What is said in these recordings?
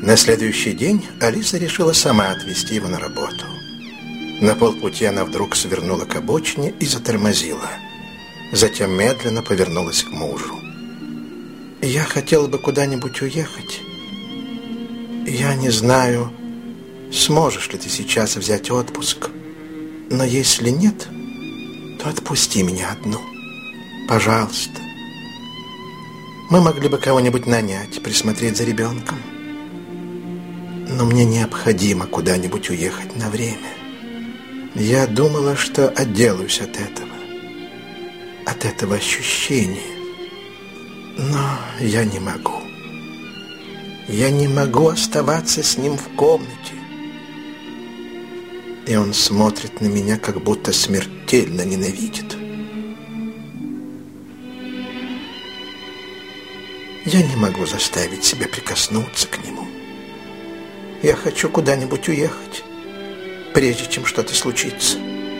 На следующий день Алиса решила сама отвезти его на работу. На полпути она вдруг свернула к обочине и затормозила. Затем медленно повернулась к мужу. «Я хотела бы куда-нибудь уехать. Я не знаю, сможешь ли ты сейчас взять отпуск. Но если нет, то отпусти меня одну. Пожалуйста. Мы могли бы кого-нибудь нанять, присмотреть за ребенком. Но мне необходимо куда-нибудь уехать на время. Я думала, что отделаюсь от этого ощущения. Но я не могу. Я не могу оставаться с ним в комнате. И он смотрит на меня, как будто смертельно ненавидит. Я не могу заставить себя прикоснуться к нему. Я хочу куда-нибудь уехать, прежде чем что-то случится».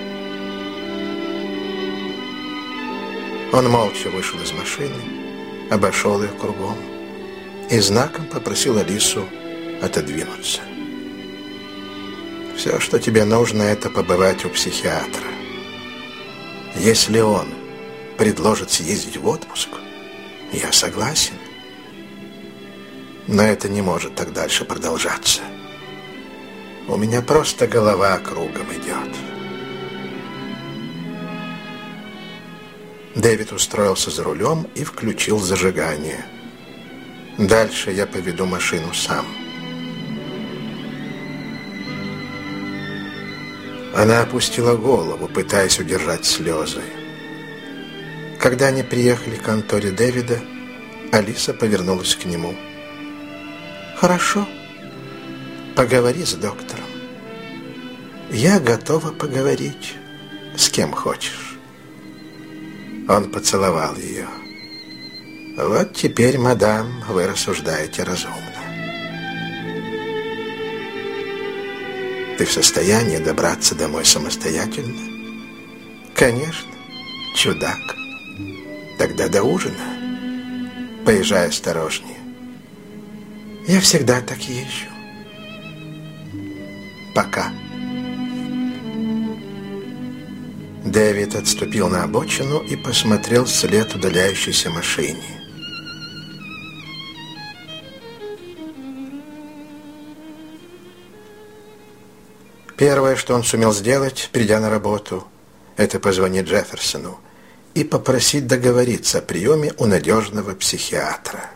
Он молча вышел из машины, обошел ее кругом и знаком попросил Алису отодвинуться. «Все, что тебе нужно, это побывать у психиатра. Если он предложит съездить в отпуск, я согласен. Но это не может так дальше продолжаться. У меня просто голова кругом идет». Дэвид устроился за рулем и включил зажигание. «Дальше я поведу машину сам». Она опустила голову, пытаясь удержать слезы. Когда они приехали к конторе Дэвида, Алиса повернулась к нему. «Хорошо, поговори с доктором. Я готова поговорить с кем хочешь». Он поцеловал ее. «Вот теперь, мадам, вы рассуждаете разумно. Ты в состоянии добраться домой самостоятельно?» «Конечно, чудак. Тогда до ужина. Поезжай осторожнее. Я всегда так езжу. Пока». Дэвид отступил на обочину и посмотрел вслед удаляющейся машине. Первое, что он сумел сделать, придя на работу, это позвонить Джефферсону и попросить договориться о приеме у надежного психиатра.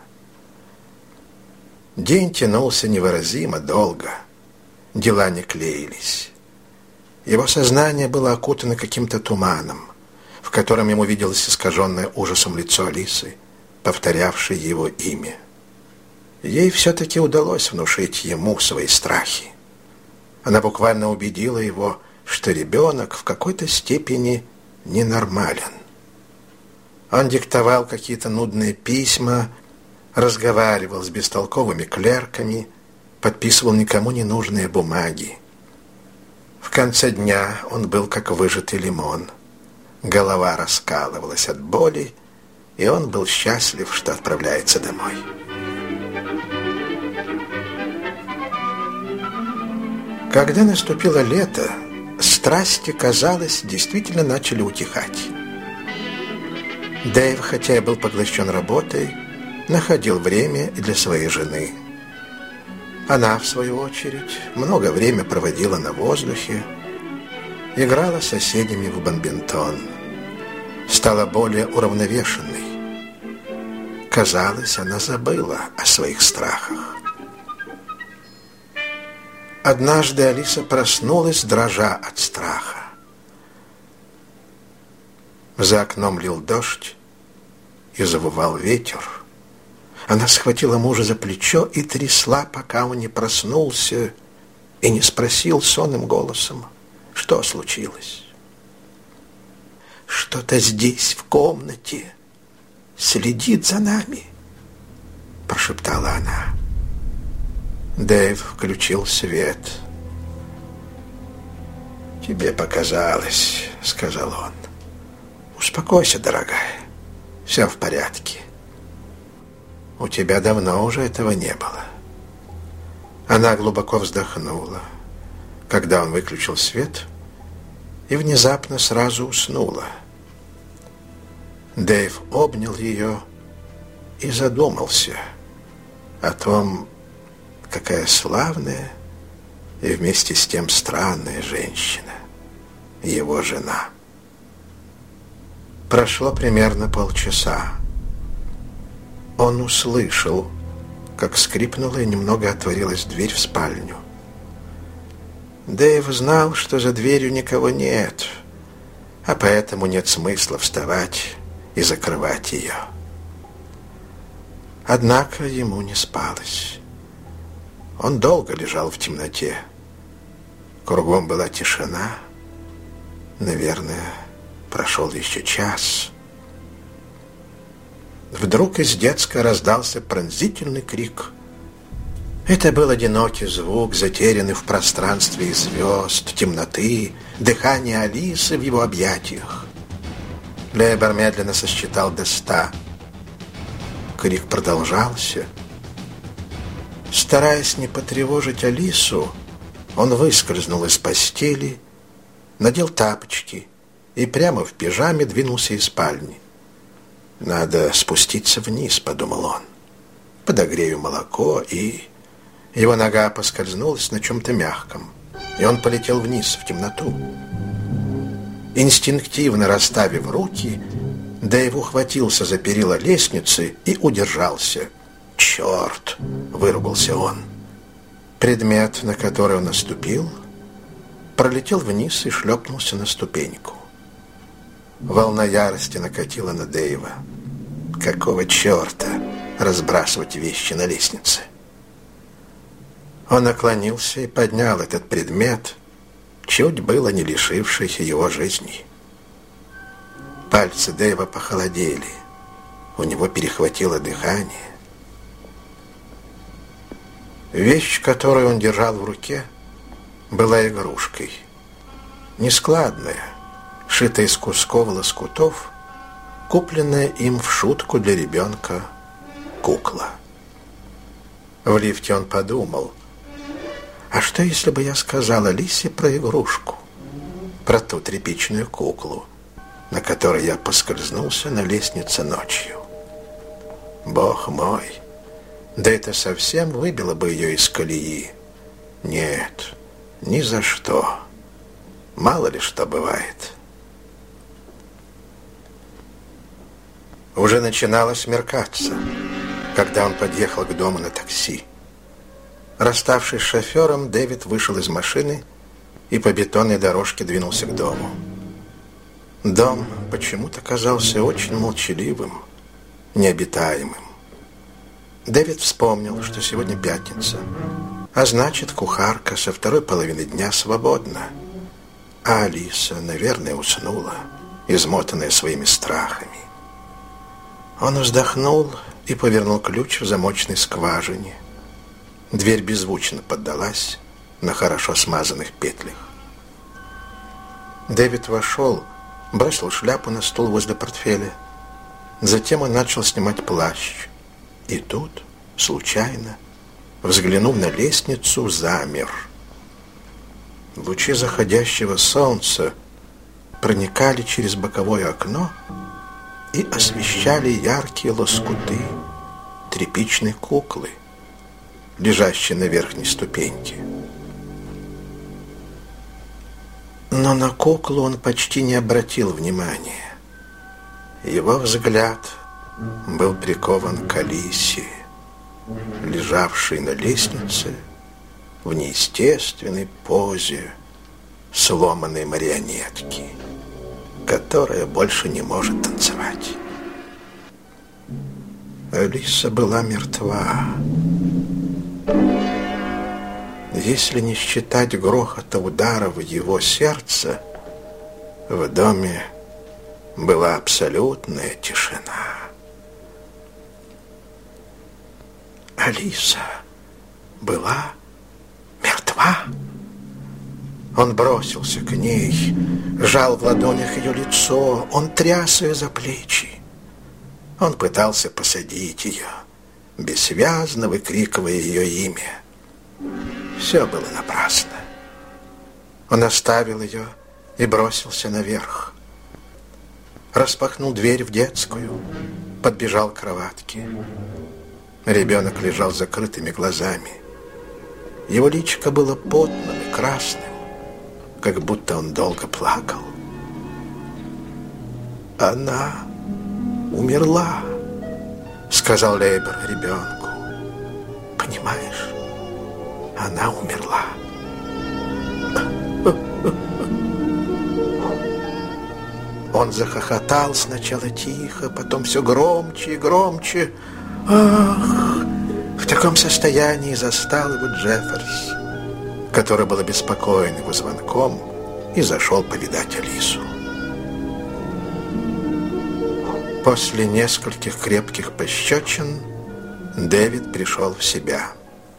День тянулся невыразимо долго. Дела не клеились. Его сознание было окутано каким-то туманом, в котором ему виделось искаженное ужасом лицо Алисы, повторявшей его имя. Ей все-таки удалось внушить ему свои страхи. Она буквально убедила его, что ребенок в какой-то степени ненормален. Он диктовал какие-то нудные письма, разговаривал с бестолковыми клерками, подписывал никому не нужные бумаги. В конце дня он был как выжатый лимон. Голова раскалывалась от боли, и он был счастлив, что отправляется домой. Когда наступило лето, страсти, казалось, действительно начали утихать. Дэйв, хотя и был поглощен работой, находил время и для своей жены. Она, в свою очередь, много времени проводила на воздухе, играла с соседями в бадминтон, стала более уравновешенной. Казалось, она забыла о своих страхах. Однажды Алиса проснулась, дрожа от страха. За окном лил дождь и завывал ветер. Она схватила мужа за плечо и трясла, пока он не проснулся и не спросил сонным голосом, что случилось. «Что-то здесь, в комнате, следит за нами», — прошептала она. Дэйв включил свет. «Тебе показалось», — сказал он. «Успокойся, дорогая, все в порядке. У тебя давно уже этого не было». Она глубоко вздохнула, когда он выключил свет, и внезапно сразу уснула. Дэйв обнял ее и задумался о том, какая славная и вместе с тем странная женщина, его жена. Прошло примерно полчаса. Он услышал, как скрипнула и немного отворилась дверь в спальню. Дэйв знал, что за дверью никого нет, а поэтому нет смысла вставать и закрывать ее. Однако ему не спалось. Он долго лежал в темноте. Кругом была тишина. Наверное, прошел еще час. Вдруг из детской раздался пронзительный крик. Это был одинокий звук, затерянный в пространстве звезд, темноты, дыхание Алисы в его объятиях. Лейбер медленно сосчитал до 100. Крик продолжался. Стараясь не потревожить Алису, он выскользнул из постели, надел тапочки и прямо в пижаме двинулся из спальни. «Надо спуститься вниз», — подумал он. «Подогрею молоко», и... Его нога поскользнулась на чем-то мягком, и он полетел вниз в темноту. Инстинктивно расставив руки, Дэйв ухватился за перила лестницы и удержался. «Черт!» — выругался он. Предмет, на который он наступил, пролетел вниз и шлепнулся на ступеньку. Волна ярости накатила на Дэйва. Какого черта разбрасывать вещи на лестнице? Он наклонился и поднял этот предмет, чуть было не лишившийся его жизни. Пальцы Дэйва похолодели. У него перехватило дыхание. Вещь, которую он держал в руке, была игрушкой. Нескладная, шитая из кусков лоскутов, купленная им в шутку для ребенка кукла. В лифте он подумал, а что, если бы я сказал Алисе про игрушку, про ту тряпичную куклу, на которой я поскользнулся на лестнице ночью? Бог мой, да это совсем выбило бы ее из колеи. Нет, ни за что. Мало ли что бывает. Уже начинало смеркаться, когда он подъехал к дому на такси. Расставшись с шофером, Дэвид вышел из машины и по бетонной дорожке двинулся к дому. Дом почему-то казался очень молчаливым, необитаемым. Дэвид вспомнил, что сегодня пятница, а значит, кухарка со второй половины дня свободна. А Алиса, наверное, уснула, измотанная своими страхами. Он вздохнул и повернул ключ в замочной скважине. Дверь беззвучно поддалась на хорошо смазанных петлях. Дэвид вошел, бросил шляпу на стул возле портфеля. Затем он начал снимать плащ. И тут, случайно, взглянув на лестницу, замер. Лучи заходящего солнца проникали через боковое окно и освещали яркие лоскуты тряпичной куклы, лежащей на верхней ступеньке. Но на куклу он почти не обратил внимания. Его взгляд был прикован к Алисе, лежавшей на лестнице в неестественной позе сломанной марионетки, которая больше не может танцевать. Алиса была мертва. Если не считать грохота удара в его сердце, в доме была абсолютная тишина. Алиса была мертва. Он бросился к ней, сжал в ладонях ее лицо, он тряс ее за плечи. Он пытался посадить ее, бессвязно выкрикивая ее имя. Все было напрасно. Он оставил ее и бросился наверх. Распахнул дверь в детскую, подбежал к кроватке. Ребенок лежал с закрытыми глазами. Его личико было потным и красным, как будто он долго плакал. «Она умерла», — сказал Лейбер ребенку. «Понимаешь, она умерла». Он захохотал сначала тихо, потом все громче и громче. «Ах!» В таком состоянии застал его Джефферс, который был обеспокоен его звонком и зашел повидать Алису. После нескольких крепких пощечин Дэвид пришел в себя.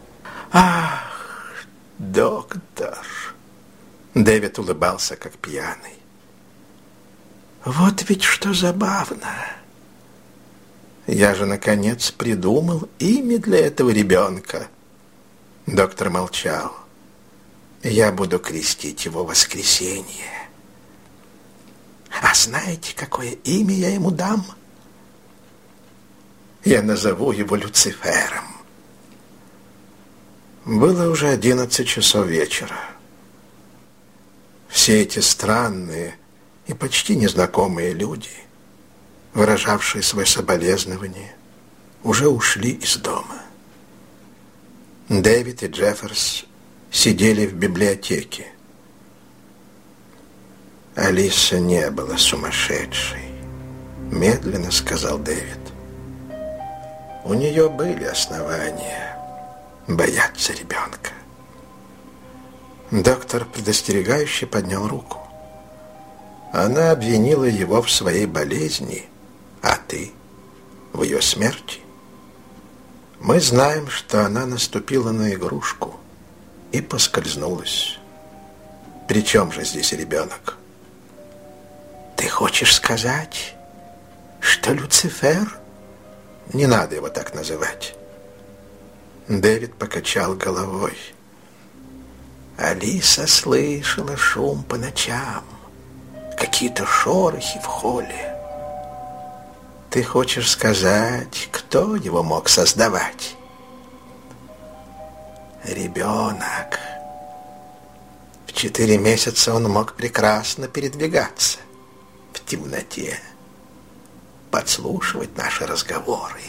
«Ах, доктор!» Дэвид улыбался, как пьяный. «Вот ведь что забавно! Я же, наконец, придумал имя для этого ребенка». Доктор молчал. «Я буду крестить его Воскресенье. А знаете, какое имя я ему дам? Я назову его Люцифером». Было уже 11 часов вечера. Все эти странные и почти незнакомые люди, выражавшие свои соболезнования, уже ушли из дома. Дэвид и Джефферс сидели в библиотеке. «Алиса не была сумасшедшей», — медленно сказал Дэвид. «У нее были основания бояться ребенка». Доктор предостерегающе поднял руку. «Она обвинила его в своей болезни, а ты в ее смерти. Мы знаем, что она наступила на игрушку и поскользнулась. При чем же здесь ребенок?» «Ты хочешь сказать, что Люцифер?» «Не надо его так называть». Дэвид покачал головой. «Алиса слышала шум по ночам, какие-то шорохи в холле. Ты хочешь сказать, кто его мог создавать?» «Ребенок. В 4 месяца он мог прекрасно передвигаться в темноте, подслушивать наши разговоры».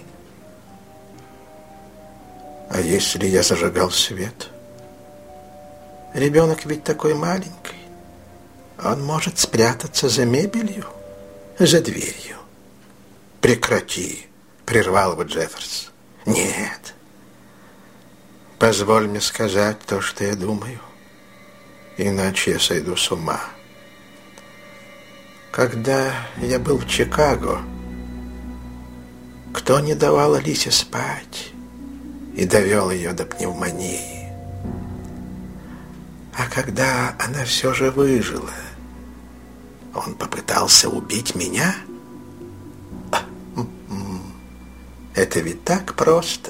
«А если я зажигал свет?» «Ребенок ведь такой маленький. Он может спрятаться за мебелью, за дверью». «Прекрати», — прервал его Джефферс. «Нет. Позволь мне сказать то, что я думаю, иначе я сойду с ума. Когда я был в Чикаго, кто не давал Алисе спать и довел ее до пневмонии? А когда она все же выжила, он попытался убить меня? Это ведь так просто.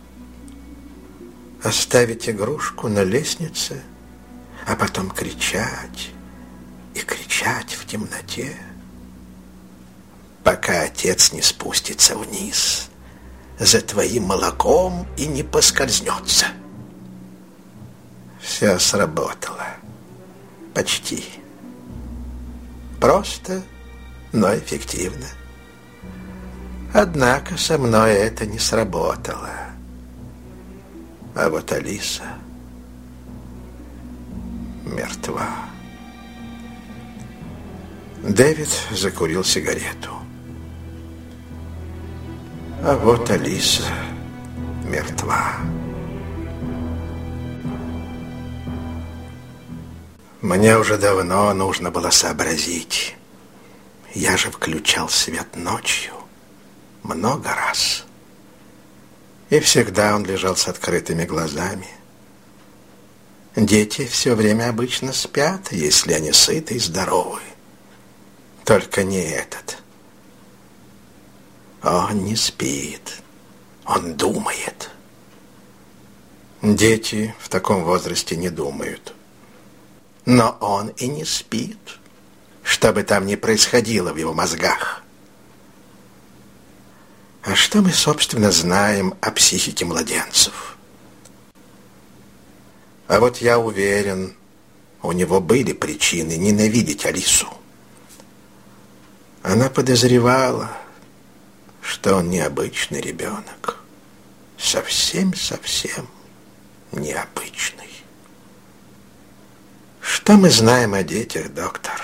Оставить игрушку на лестнице, а потом кричать и кричать в темноте, пока отец не спустится вниз за твоим молоком и не поскользнется. Все сработало. Почти. Просто, но эффективно. Однако со мной это не сработало. А вот Алиса мертва. Дэвид закурил сигарету. А вот Алиса мертва. Мне уже давно нужно было сообразить. Я же включал свет ночью много раз. И всегда он лежал с открытыми глазами. Дети все время обычно спят, если они сыты и здоровы. Только не этот. Он не спит. Он думает. Дети в таком возрасте не думают. Но он и не спит, что бы там ни происходило в его мозгах. А что мы, собственно, знаем о психике младенцев? А вот я уверен, у него были причины ненавидеть Алису. Она подозревала, что он необычный ребенок. Совсем-совсем необычный. Что мы знаем о детях, доктор?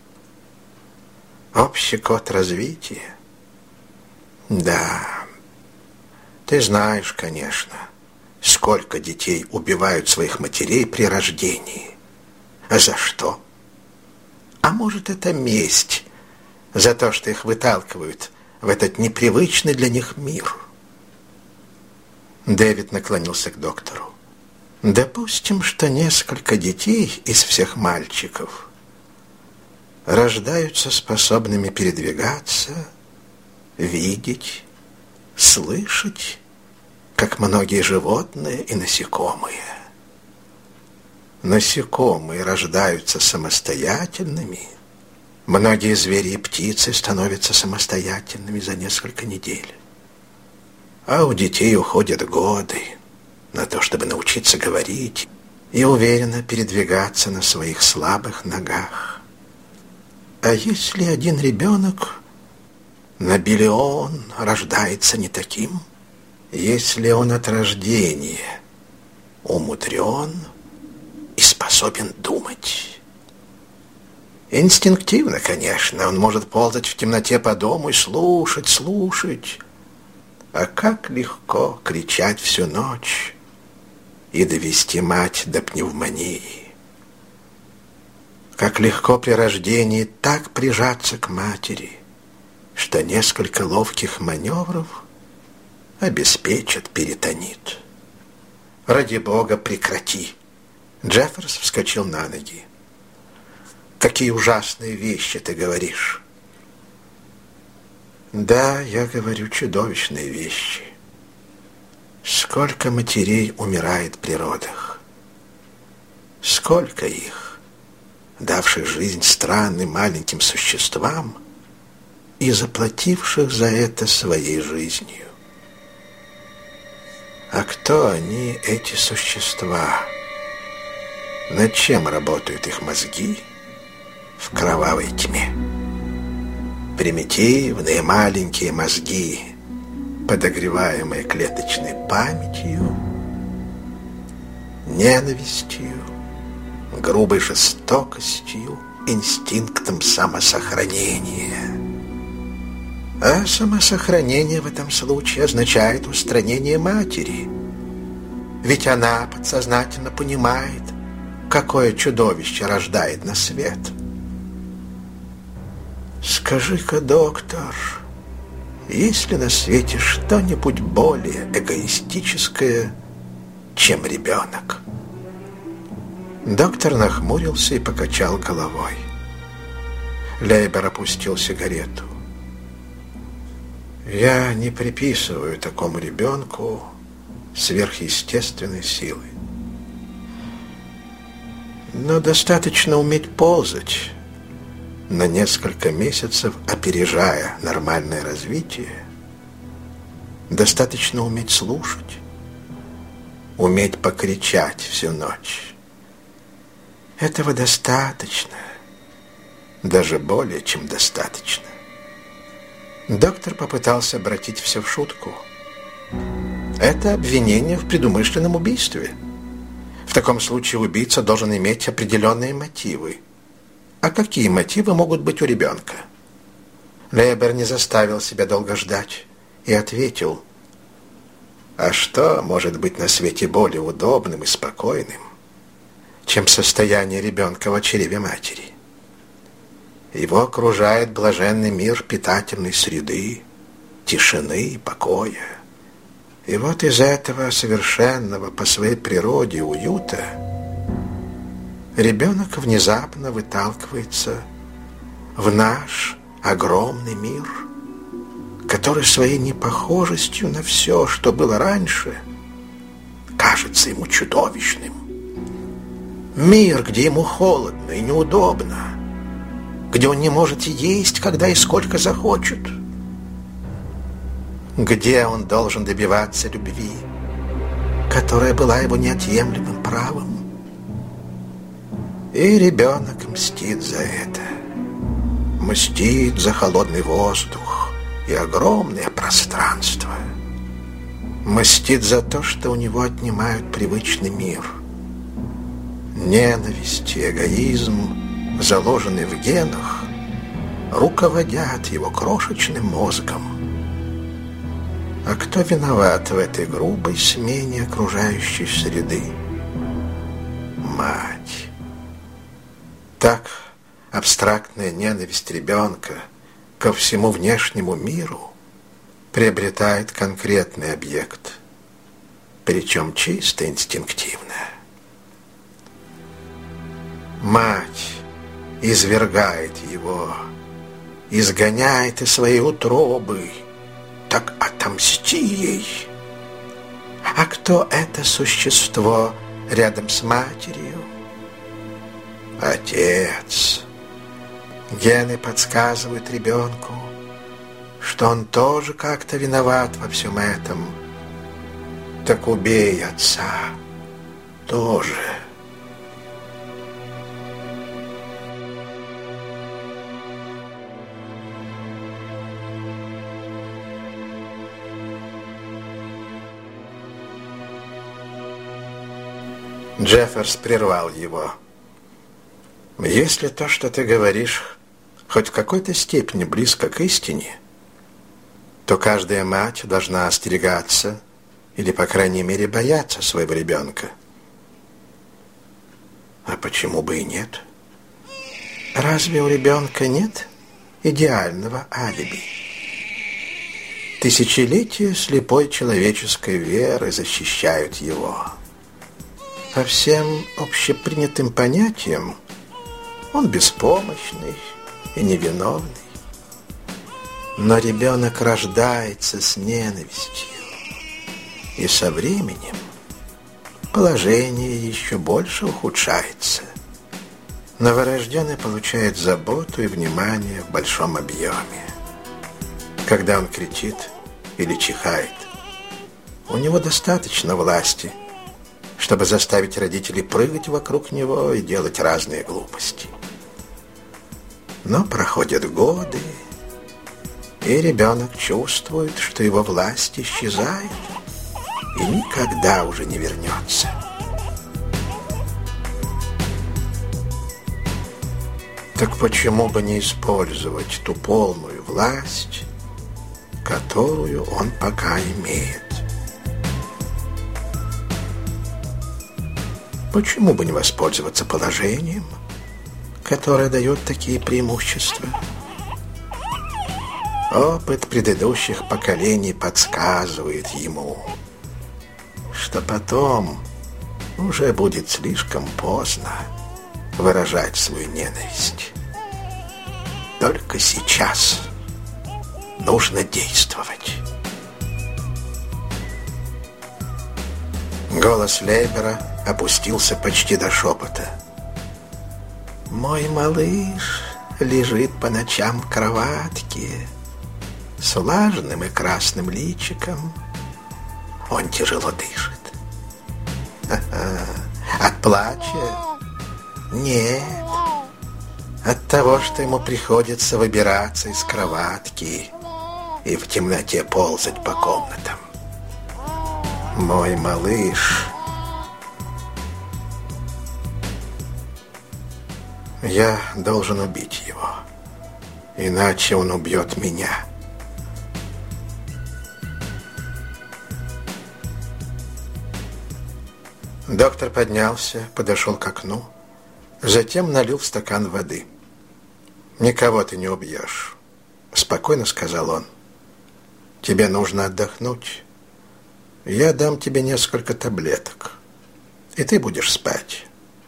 Общий код развития? Да. Ты знаешь, конечно, сколько детей убивают своих матерей при рождении. А за что? А может, это месть за то, что их выталкивают в этот непривычный для них мир? Дэвид наклонился к доктору. Допустим, что несколько детей из всех мальчиков рождаются способными передвигаться, видеть, слышать, как многие животные и насекомые. Насекомые рождаются самостоятельными. Многие звери и птицы становятся самостоятельными за несколько недель. А у детей уходят годы на то, чтобы научиться говорить и уверенно передвигаться на своих слабых ногах. А если один ребенок на биллион рождается не таким, если он от рождения умудрен и способен думать? Инстинктивно, конечно, он может ползать в темноте по дому и слушать. А как легко кричать всю ночь и довести мать до пневмонии. Как легко при рождении так прижаться к матери, что несколько ловких маневров обеспечат перитонит. Ради бога, прекрати. Джефферс вскочил на ноги. Какие ужасные вещи ты говоришь. Да, я говорю чудовищные вещи. Сколько матерей умирает при родах. Сколько их, давших жизнь странным маленьким существам и заплативших за это своей жизнью. А кто они, эти существа? Над чем работают их мозги в кровавой тьме? Примитивные маленькие мозги, подогреваемые клеточной памятью, ненавистью, грубой жестокостью, инстинктом самосохранения. А самосохранение в этом случае означает устранение матери. Ведь она подсознательно понимает, какое чудовище рождает на свет. Скажи-ка, доктор, есть ли на свете что-нибудь более эгоистическое, чем ребенок? Доктор нахмурился и покачал головой. Лейбер опустил сигарету. Я не приписываю такому ребенку сверхъестественной силы. Но достаточно уметь ползать, на несколько месяцев опережая нормальное развитие. Достаточно уметь слушать, уметь покричать всю ночь. Этого достаточно, даже более чем достаточно. Доктор попытался обратить все в шутку. Это обвинение в предумышленном убийстве. В таком случае убийца должен иметь определенные мотивы. А какие мотивы могут быть у ребенка? Лейбер не заставил себя долго ждать и ответил: а что может быть на свете более удобным и спокойным, чем состояние ребенка в чреве матери? Его окружает блаженный мир питательной среды, тишины и покоя. И вот из этого совершенного по своей природе уюта ребенок внезапно выталкивается в наш огромный мир, который своей непохожестью на все, что было раньше, кажется кажется ему чудовищным. Мир, где ему холодно и неудобно, где он не может есть, когда и сколько захочет, где он должен добиваться любви, которая была его неотъемлемым правом. И ребенок мстит за это. Мстит за холодный воздух и огромное пространство. Мстит за то, что у него отнимают привычный мир. Ненависть и эгоизм, заложенные в генах, руководят его крошечным мозгом. А кто виноват в этой грубой смене окружающей среды? Мать. Так абстрактная ненависть ребенка ко всему внешнему миру приобретает конкретный объект, причем чисто инстинктивно. Мать извергает его, изгоняет из своей утробы. Так отомсти ей. А кто это существо рядом с матерью? Отец. Гены подсказывают ребенку, что он тоже как-то виноват во всем этом. Так убей отца тоже. Джефферс прервал его. «Если то, что ты говоришь, хоть в какой-то степени близко к истине, то каждая мать должна остерегаться или, по крайней мере, бояться своего ребенка. А почему бы и нет? Разве у ребенка нет идеального алиби? Тысячелетия слепой человеческой веры защищают его. По всем общепринятым понятиям он беспомощный и невиновный. Но ребенок рождается с ненавистью, и со временем положение еще больше ухудшается. Новорожденный получает заботу и внимание в большом объеме. Когда он кричит или чихает, у него достаточно власти, чтобы заставить родителей прыгать вокруг него и делать разные глупости. Но проходят годы, и ребенок чувствует, что его власть исчезает и никогда уже не вернется. Так почему бы не использовать ту полную власть, которую он пока имеет? Почему бы не воспользоваться положением, которое дает такие преимущества? Опыт предыдущих поколений подсказывает ему, что потом уже будет слишком поздно выражать свою ненависть. Только сейчас нужно действовать. Голос Лейбера опустился почти до шепота. Мой малыш лежит по ночам в кроватке с влажным и красным личиком. Он тяжело дышит. От плача? Нет. От того, что ему приходится выбираться из кроватки и в темноте ползать по комнатам. Мой малыш. Я должен убить его, иначе он убьет меня. Доктор поднялся, подошел к окну, затем налил в стакан воды. «Никого ты не убьешь», — спокойно сказал он. «Тебе нужно отдохнуть. Я дам тебе несколько таблеток, и ты будешь спать.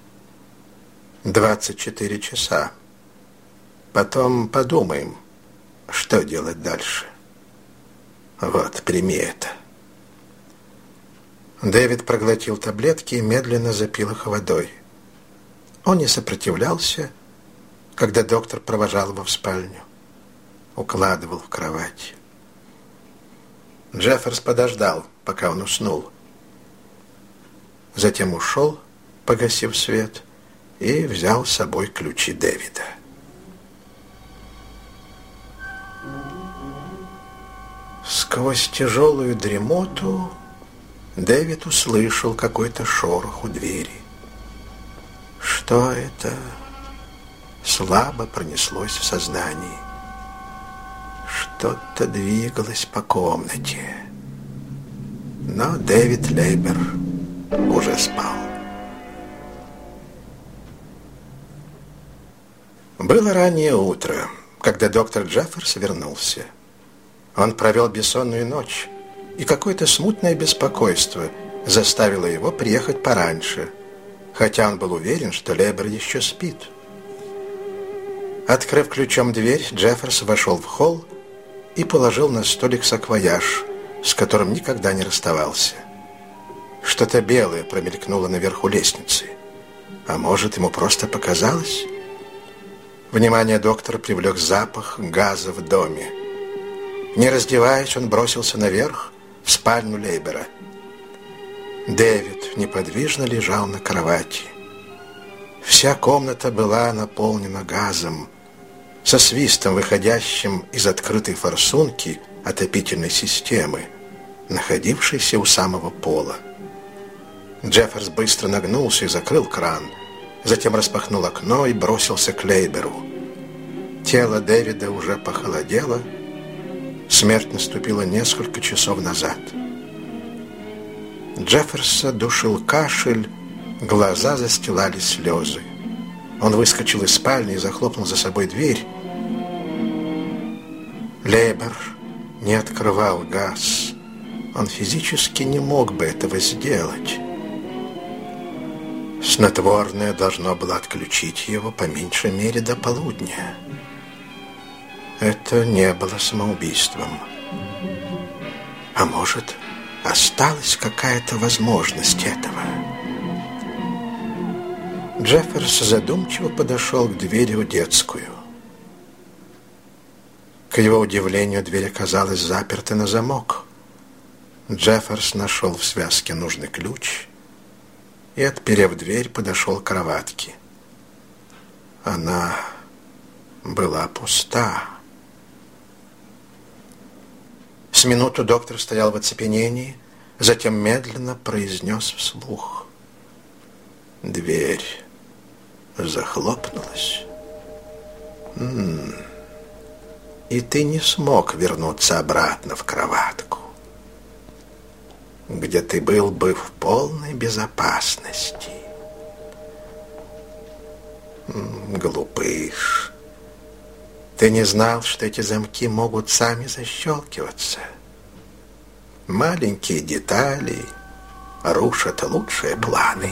24 часа. Потом подумаем, что делать дальше. Вот, прими это». Дэвид проглотил таблетки и медленно запил их водой. Он не сопротивлялся, когда доктор провожал его в спальню, укладывал в кровать. Джефферс подождал, пока он уснул. Затем ушел, погасив свет, и взял с собой ключи Дэвида. Сквозь тяжелую дремоту Дэвид услышал какой-то шорох у двери. Что это? Слабо пронеслось в сознании. Что-то двигалось по комнате. Но Дэвид Лейбер уже спал. Было раннее утро, когда доктор Джефферс вернулся. Он провел бессонную ночь, и какое-то смутное беспокойство заставило его приехать пораньше, хотя он был уверен, что Лейбер еще спит. Открыв ключом дверь, Джефферс вошел в холл и положил на столик саквояж, с которым никогда не расставался. Что-то белое промелькнуло наверху лестницы. А может, ему просто показалось? Внимание доктора привлек запах газа в доме. Не раздеваясь, он бросился наверх, в спальню Лейбера. Дэвид неподвижно лежал на кровати. Вся комната была наполнена газом, со свистом, выходящим из открытой форсунки отопительной системы, находившейся у самого пола. Джефферс быстро нагнулся и закрыл кран, затем распахнул окно и бросился к Лейберу. Тело Дэвида уже похолодело. Смерть наступила несколько часов назад. Джефферса душил кашель, глаза застилали слезы. Он выскочил из спальни и захлопнул за собой дверь. Лейбер не открывал газ. Он физически не мог бы этого сделать. Снотворное должно было отключить его по меньшей мере до полудня. Это не было самоубийством. А может, осталась какая-то возможность этого? Джефферс задумчиво подошел к двери в детскую. К его удивлению, дверь оказалась заперта на замок. Джефферс нашел в связке нужный ключ и, отперев дверь, подошел к кроватке. Она была пуста. С минуту доктор стоял в оцепенении, затем медленно произнес вслух. Дверь захлопнулась. И ты не смог вернуться обратно в кроватку, где ты был бы в полной безопасности. Глупыш. Ты не знал, что эти замки могут сами защелкиваться. Маленькие детали рушат лучшие планы.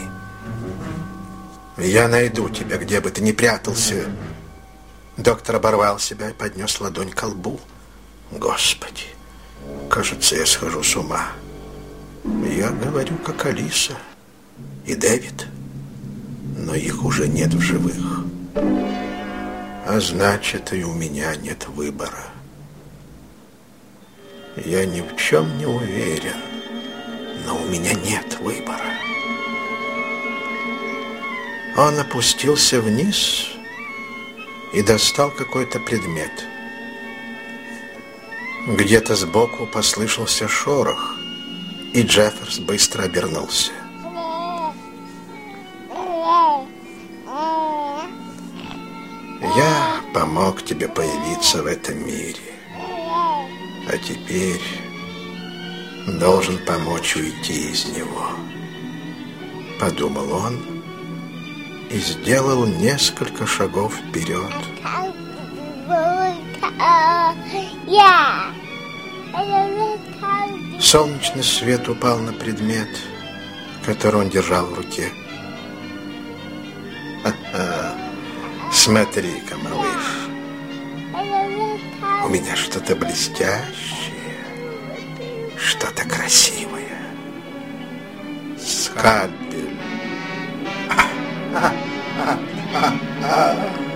Я найду тебя, где бы ты ни прятался. Доктор оборвал себя и поднес ладонь к лбу. Господи, кажется, я схожу с ума. Я говорю, как Алиса и Дэвид, но их уже нет в живых. А значит, и у меня нет выбора. Я ни в чем не уверен, но у меня нет выбора. Он опустился вниз и достал какой-то предмет. Где-то сбоку послышался шорох, и Джефферс быстро обернулся. Я помог тебе появиться в этом мире, а теперь должен помочь уйти из него, подумал он и сделал несколько шагов вперед. Солнечный свет упал на предмет, который он держал в руке. Смотри-ка, малыш, у меня что-то блестящее, что-то красивое. скальпель.